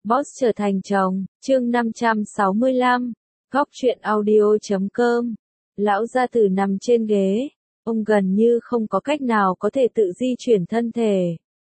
Boss trở thành chồng, chương 565, góc truyện audio.com. Lão gia tử nằm trên ghế, ông gần như không có cách nào có thể tự di chuyển thân thể.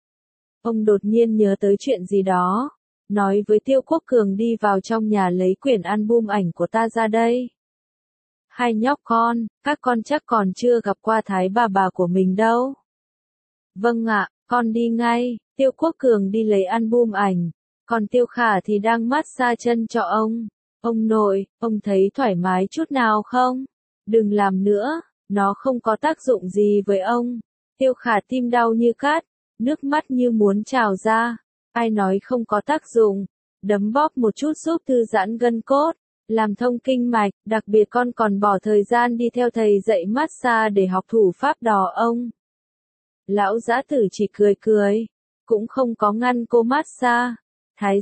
Ông đột nhiên nhớ tới chuyện gì đó, nói với Tiêu Quốc Cường đi vào trong nhà lấy quyển album ảnh của ta ra đây. Hai nhóc con, các con chắc còn chưa gặp qua Thái bà của mình đâu. Vâng ạ, con đi ngay. Tiêu Quốc Cường đi lấy album ảnh, còn Tiêu Khả thì đang massage chân cho ông. Ông nội, ông thấy thoải mái chút nào không? Đừng làm nữa, nó không có tác dụng gì với ông. Tiêu Khả tim đau như cắt, nước mắt như muốn trào ra. Ai nói không có tác dụng? Đấm bóp một chút giúp thư giãn gân cốt, làm thông kinh mạch, đặc biệt con còn bỏ thời gian đi theo thầy dạy massage để học thủ pháp đỏ ông. Lão Dã Tử chỉ cười, cũng không có ngăn cô massage. Thái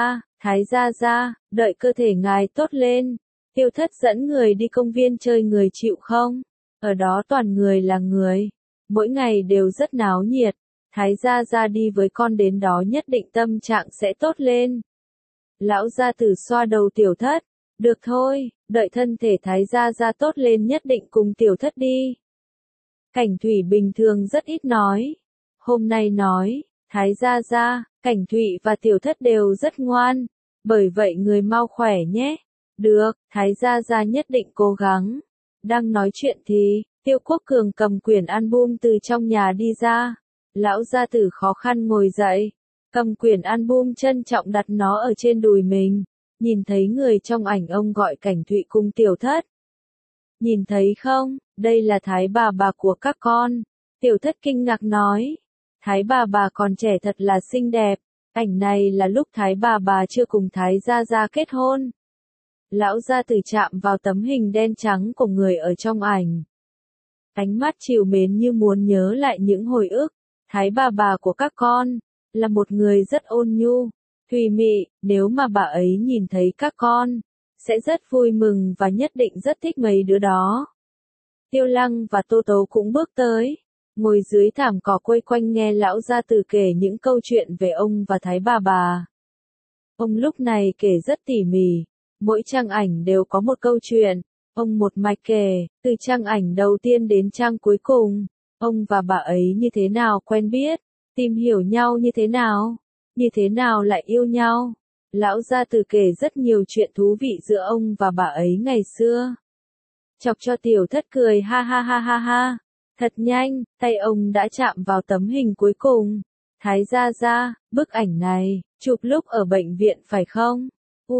gia gia, đợi cơ thể ngài tốt lên. Tiêu Thất dẫn người đi công viên chơi người chịu không? Ở đó toàn người là người, mỗi ngày đều rất náo nhiệt. Thái gia gia đi với con đến đó nhất định tâm trạng sẽ tốt lên. Lão Gia Tử xoa đầu Tiểu Thất, được thôi, đợi thân thể Thái gia gia tốt lên nhất định cùng Tiểu Thất đi. Cảnh Thủy bình thường rất ít nói, hôm nay nói, Thái gia gia, Cảnh Thụy và Tiểu Thất đều rất ngoan, bởi vậy người mau khỏe nhé. Được, Thái gia gia nhất định cố gắng. Đang nói chuyện thì, Tiêu Quốc Cường cầm quyển album từ trong nhà đi ra. Lão Gia Tử khó khăn ngồi dậy, cầm quyển album trân trọng đặt nó ở trên đùi mình. Nhìn thấy người trong ảnh ông gọi Cảnh Thụy cùng Tiểu Thất. Nhìn thấy không, đây là Thái bà của các con. Tiểu Thất kinh ngạc nói. Thái bà còn trẻ thật là xinh đẹp. Ảnh này là lúc Thái bà chưa cùng Thái gia gia kết hôn. Lão Gia Tử chạm vào tấm hình đen trắng của người ở trong ảnh. Ánh mắt trìu mến như muốn nhớ lại những hồi ức. Thái bà của các con, là một người rất ôn nhu, thùy mị, nếu mà bà ấy nhìn thấy các con, sẽ rất vui mừng và nhất định rất thích mấy đứa đó. Tiêu Lăng và Tô Tố cũng bước tới, ngồi dưới thảm cỏ quây quanh nghe Lão Gia Tử kể những câu chuyện về ông và Thái bà. Ông lúc này kể rất tỉ mỉ, mỗi trang ảnh đều có một câu chuyện, ông một mạch kể, từ trang ảnh đầu tiên đến trang cuối cùng, ông và bà ấy như thế nào quen biết, tìm hiểu nhau như thế nào lại yêu nhau. Lão Gia Tử kể rất nhiều chuyện thú vị giữa ông và bà ấy ngày xưa. Chọc cho Tiểu Thất cười ha ha. Thật nhanh, tay ông đã chạm vào tấm hình cuối cùng. Thái gia gia, bức ảnh này, chụp lúc ở bệnh viện phải không?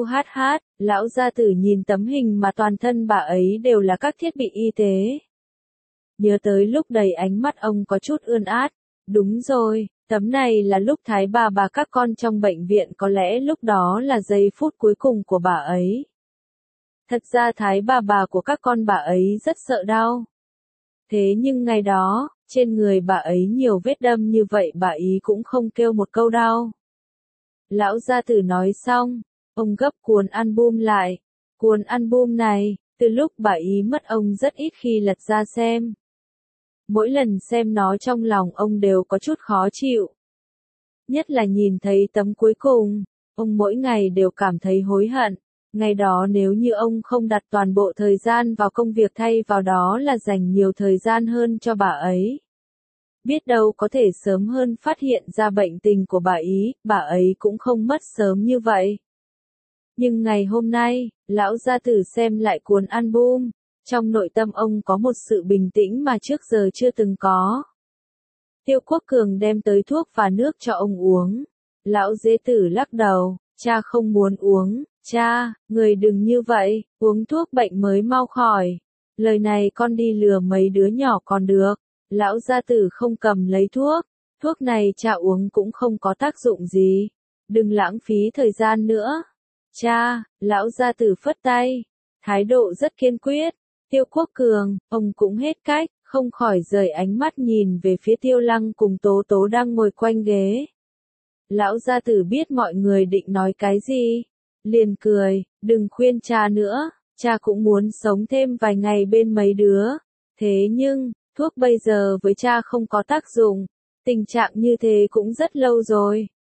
Lão Gia Tử nhìn tấm hình mà toàn thân bà ấy đều là các thiết bị y tế. Nhớ tới lúc đầy ánh mắt ông có chút ươn át. Đúng rồi, tấm này là lúc Thái bà các con trong bệnh viện, có lẽ lúc đó là giây phút cuối cùng của bà ấy. Thật ra Thái bà của các con bà ấy rất sợ đau. Thế nhưng ngày đó, trên người bà ấy nhiều vết đâm như vậy bà ấy cũng không kêu một câu đau. Lão Gia Tử nói xong, ông gấp cuốn album lại. Cuốn album này, từ lúc bà ấy mất ông rất ít khi lật ra xem. Mỗi lần xem nó trong lòng ông đều có chút khó chịu. Nhất là nhìn thấy tấm cuối cùng, ông mỗi ngày đều cảm thấy hối hận. Ngày đó nếu như ông không đặt toàn bộ thời gian vào công việc thay vào đó là dành nhiều thời gian hơn cho bà ấy. Biết đâu có thể sớm hơn phát hiện ra bệnh tình của bà ấy cũng không mất sớm như vậy. Nhưng ngày hôm nay, Lão Gia Tử xem lại cuốn album, trong nội tâm ông có một sự bình tĩnh mà trước giờ chưa từng có. Tiêu Quốc Cường đem tới thuốc và nước cho ông uống. Lão Dế Tử lắc đầu, cha không muốn uống, cha, người đừng như vậy, uống thuốc bệnh mới mau khỏi. Lời này con đi lừa mấy đứa nhỏ còn được. Lão Gia Tử không cầm lấy thuốc này cha uống cũng không có tác dụng gì. Đừng lãng phí thời gian nữa. Cha, Lão Gia Tử phất tay, thái độ rất kiên quyết. Tiêu Quốc Cường, ông cũng hết cách, không khỏi rời ánh mắt nhìn về phía Tiêu Lăng cùng Tố Tố đang ngồi quanh ghế. Lão Gia Tử biết mọi người định nói cái gì, liền cười, đừng khuyên cha nữa, cha cũng muốn sống thêm vài ngày bên mấy đứa. Thế nhưng, thuốc bây giờ với cha không có tác dụng, tình trạng như thế cũng rất lâu rồi.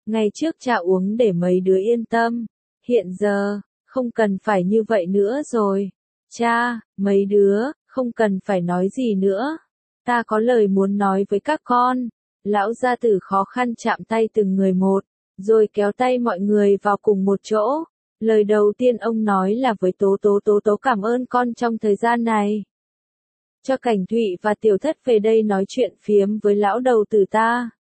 Ngày trước cha uống để mấy đứa yên tâm. Hiện giờ, không cần phải như vậy nữa rồi. Cha, mấy đứa, không cần phải nói gì nữa. Ta có lời muốn nói với các con. Lão gia tử khó khăn chạm tay từng người một, rồi kéo tay mọi người vào cùng một chỗ. Lời đầu tiên ông nói là với Tố cảm ơn con trong thời gian này. Cho Cảnh Thụy và Tiểu Thất về đây nói chuyện phiếm với lão đầu tử ta.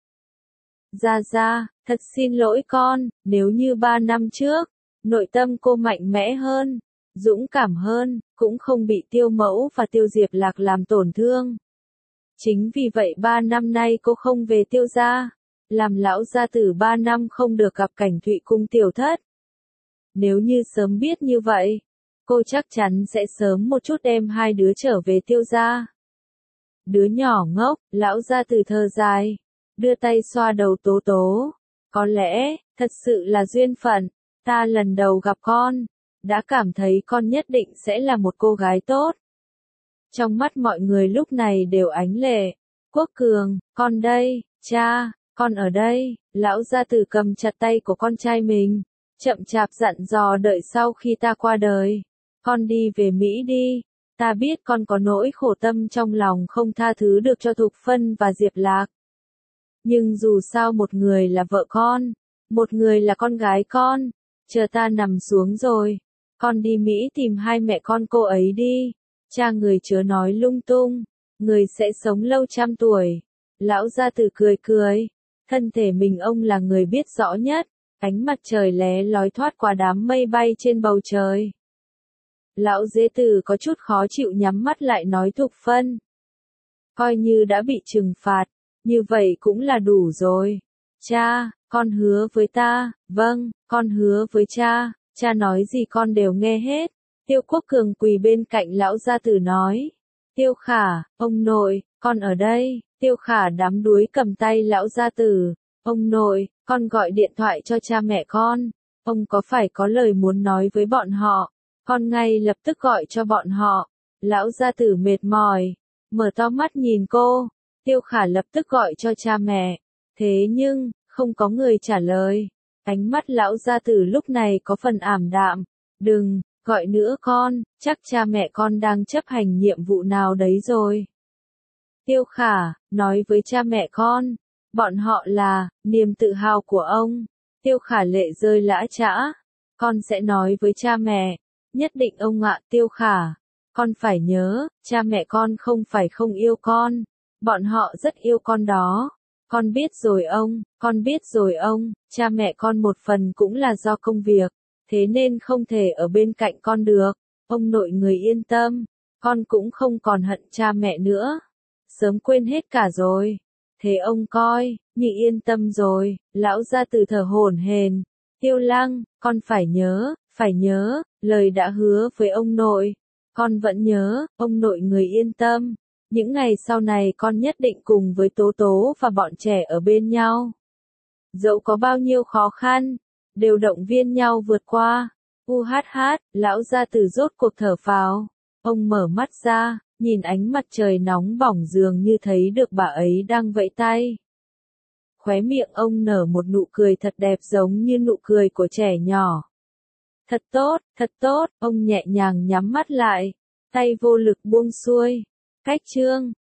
Ra, thật xin lỗi con, nếu như 3 năm trước, nội tâm cô mạnh mẽ hơn, dũng cảm hơn, cũng không bị Tiêu Mẫu và Tiêu Diệp Lạc làm tổn thương. Chính vì vậy 3 năm nay cô không về Tiêu gia, làm lão gia tử 3 năm không được gặp Cảnh Thụy cùng Tiểu Thất. Nếu như sớm biết như vậy, cô chắc chắn sẽ sớm một chút đem hai đứa trở về Tiêu gia. Đứa nhỏ ngốc, lão gia tử thở dài, đưa tay xoa đầu Tố. Có lẽ, thật sự là duyên phận, ta lần đầu gặp con, đã cảm thấy con nhất định sẽ là một cô gái tốt. Trong mắt mọi người lúc này đều ánh lệ. Quốc Cường, con đây, cha, con ở đây. Lão gia tử cầm chặt tay của con trai mình, chậm chạp dặn dò đợi sau khi ta qua đời, con đi về Mỹ đi. Ta biết con có nỗi khổ tâm trong lòng không tha thứ được cho Thục Phân và Diệp Lạc. Nhưng dù sao một người là vợ con, một người là con gái con. Chờ ta nằm xuống rồi, con đi Mỹ tìm hai mẹ con cô ấy đi. Cha người chớ nói lung tung, người sẽ sống lâu trăm tuổi. Lão gia tử cười, thân thể mình ông là người biết rõ nhất. Ánh mặt trời lé lói thoát qua đám mây bay trên bầu trời. Lão dế tử có chút khó chịu nhắm mắt lại nói Thục Phân. Coi như đã bị trừng phạt, như vậy cũng là đủ rồi. Cha, con hứa với ta. Vâng, con hứa với cha. Cha nói gì con đều nghe hết. Tiêu Quốc Cường quỳ bên cạnh lão gia tử nói. Tiêu Khả, ông nội, con ở đây. Tiêu Khả đắm đuối cầm tay lão gia tử. Ông nội, con gọi điện thoại cho cha mẹ con. Ông có phải có lời muốn nói với bọn họ? Con ngay lập tức gọi cho bọn họ. Lão gia tử mệt mỏi, mở to mắt nhìn cô. Tiêu Khả lập tức gọi cho cha mẹ. Thế nhưng, không có người trả lời. Ánh mắt lão gia tử lúc này có phần ảm đạm. Đừng, gọi nữa con, chắc cha mẹ con đang chấp hành nhiệm vụ nào đấy rồi. Tiêu Khả, nói với cha mẹ con. Bọn họ là, niềm tự hào của ông. Tiêu Khả lệ rơi lã chã. Con sẽ nói với cha mẹ. Nhất định ông ạ. Tiêu Khả. Con phải nhớ, cha mẹ con không phải không yêu con. Bọn họ rất yêu con đó. Con biết rồi ông, con biết rồi ông. Cha mẹ con một phần cũng là do công việc. Thế nên không thể ở bên cạnh con được. Ông nội người yên tâm. Con cũng không còn hận cha mẹ nữa. Sớm quên hết cả rồi. Thế ông coi, như yên tâm rồi. Lão gia tử thở hổn hển. Tiêu Lăng, con phải nhớ, lời đã hứa với ông nội. Con vẫn nhớ, ông nội người yên tâm. Những ngày sau này con nhất định cùng với Tố và bọn trẻ ở bên nhau. Dẫu có bao nhiêu khó khăn, đều động viên nhau vượt qua. Lão gia tử rốt cuộc thở phào. Ông mở mắt ra, nhìn ánh mặt trời nóng bỏng dường như thấy được bà ấy đang vẫy tay. Khóe miệng ông nở một nụ cười thật đẹp giống như nụ cười của trẻ nhỏ. Thật tốt, ông nhẹ nhàng nhắm mắt lại, tay vô lực buông xuôi. Cách chương